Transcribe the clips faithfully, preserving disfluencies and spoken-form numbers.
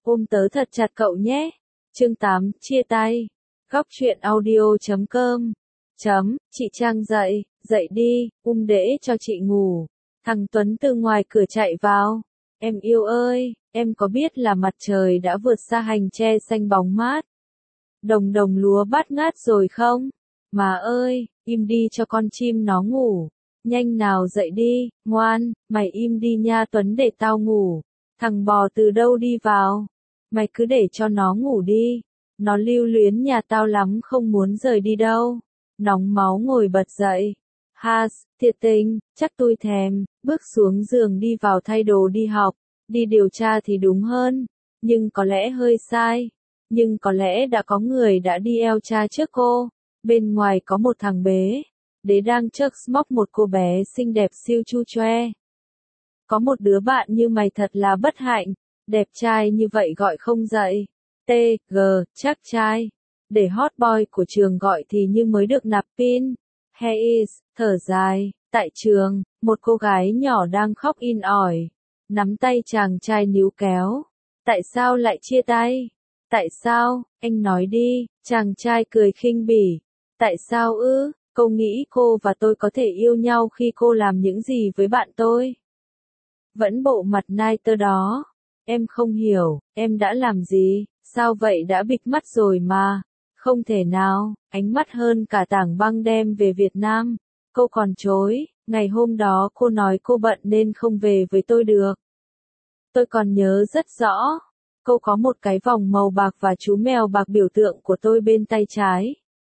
Ôm tớ thật chặt cậu nhé. Chương tám, chia tay. Góc truyện audio chấm com. Chấm, chị Trang dậy, dậy đi, um đễ cho chị ngủ. Thằng Tuấn từ ngoài cửa chạy vào. Em yêu ơi, em có biết là mặt trời đã vượt xa hành tre xanh bóng mát. Đồng đồng lúa bát ngát rồi không? Mà ơi, im đi cho con chim nó ngủ. Nhanh nào dậy đi, ngoan, mày im đi nha Tuấn để tao ngủ. Thằng bò từ đâu đi vào? Mày cứ để cho nó ngủ đi. Nó lưu luyến nhà tao lắm không muốn rời đi đâu. Nóng máu ngồi bật dậy. Has, thiệt tình, chắc tôi thèm, bước xuống giường đi vào thay đồ đi học. Đi điều tra thì đúng hơn. Nhưng có lẽ hơi sai. Nhưng có lẽ đã có người đã đi eo tra trước cô. Bên ngoài có một thằng bế. Đế đang chớc móc một cô bé xinh đẹp siêu chu choe. Có một đứa bạn như mày thật là bất hạnh. Đẹp trai như vậy gọi không dậy. T, G, chắc trai. Để hot boy của trường gọi thì như mới được nạp pin. He is, thở dài. Tại trường, một cô gái nhỏ đang khóc in ỏi. Nắm tay chàng trai níu kéo. Tại sao lại chia tay? Tại sao, anh nói đi, chàng trai cười khinh bỉ. Tại sao ư, cô nghĩ cô và tôi có thể yêu nhau khi cô làm những gì với bạn tôi? Vẫn bộ mặt nai tơ đó. Em không hiểu, em đã làm gì, sao vậy đã bịt mắt rồi mà. Không thể nào, ánh mắt hơn cả tảng băng đem về Việt Nam. Cô còn chối, ngày hôm đó cô nói cô bận nên không về với tôi được. Tôi còn nhớ rất rõ. Cô có một cái vòng màu bạc và chú mèo bạc biểu tượng của tôi bên tay trái.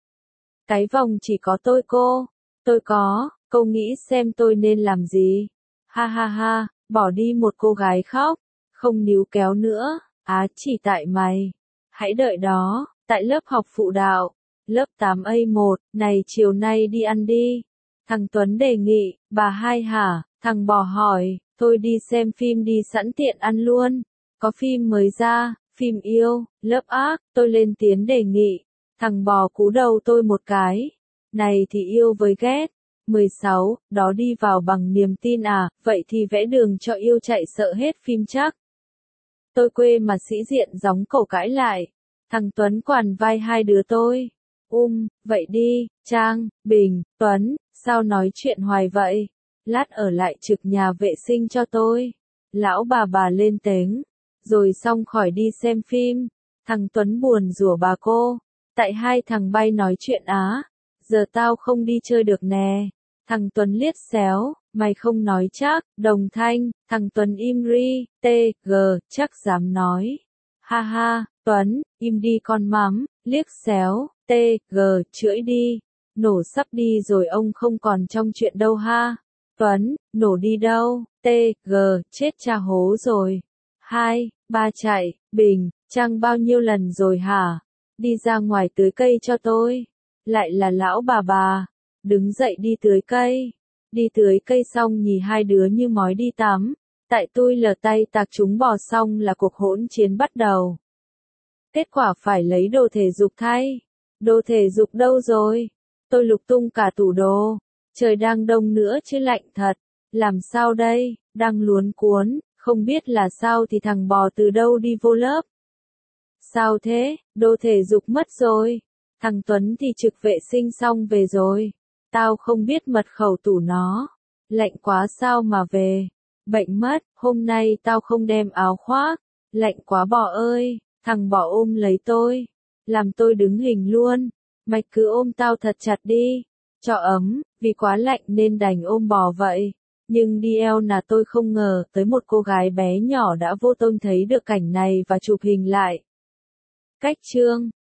Cái vòng chỉ có tôi cô. Tôi có, cô nghĩ xem tôi nên làm gì? Ha ha ha, bỏ đi một cô gái khóc. Không níu kéo nữa, á chỉ tại mày. Hãy đợi đó, tại lớp học phụ đạo. Lớp tám A một, này chiều nay đi ăn đi. Thằng Tuấn đề nghị, bà hai hả? Thằng bò hỏi, thôi đi xem phim đi sẵn tiện ăn luôn. Có phim mới ra, phim yêu, lớp ác, tôi lên tiếng đề nghị. Thằng bò cú đầu tôi một cái. Này thì yêu với ghét. mười sáu, đó đi vào bằng niềm tin à, vậy thì vẽ đường cho yêu chạy sợ hết phim chắc. Tôi quê mà sĩ diện gióng cổ cãi lại. Thằng Tuấn quằn vai hai đứa tôi. Um, vậy đi, Trang, Bình, Tuấn, sao nói chuyện hoài vậy? Lát ở lại trực nhà vệ sinh cho tôi. Lão bà bà lên tiếng. Rồi xong khỏi đi xem phim. Thằng Tuấn buồn rủa bà cô. Tại hai thằng bay nói chuyện á. Giờ tao không đi chơi được nè. Thằng Tuấn liếc xéo. Mày không nói chắc. Đồng thanh. Thằng Tuấn im ri. T, G, chắc dám nói. Ha ha, Tuấn, im đi con mắm. Liếc xéo. T, G, chưỡi đi. Nổ sắp đi rồi ông không còn trong chuyện đâu ha. Tuấn, nổ đi đâu? T, G, chết cha hố rồi. Hai, ba chạy, Bình, Trang bao nhiêu lần rồi hả? Đi ra ngoài tưới cây cho tôi. Lại là lão bà bà. Đứng dậy đi tưới cây. Đi tưới cây xong nhì hai đứa như mói đi tắm. Tại tôi lờ tay tạc chúng bò xong là cuộc hỗn chiến bắt đầu. Kết quả phải lấy đồ thể dục thay. Đồ thể dục đâu rồi? Tôi lục tung cả tủ đồ. Trời đang đông nữa chứ lạnh thật. Làm sao đây? Đang luống cuống. Không biết là sao thì thằng bò từ đâu đi vô lớp. Sao thế? Đồ thể dục mất rồi. Thằng Tuấn thì trực vệ sinh xong về rồi. Tao không biết mật khẩu tủ nó. Lạnh quá sao mà về. Bệnh mất, hôm nay tao không đem áo khoác. Lạnh quá bò ơi. Thằng bò ôm lấy tôi. Làm tôi đứng hình luôn. Mày cứ ôm tao thật chặt đi. Cho ấm, vì quá lạnh nên đành ôm bò vậy. Nhưng đi eo là tôi không ngờ tới một cô gái bé nhỏ đã vô tâm thấy được cảnh này và chụp hình lại. Cách chương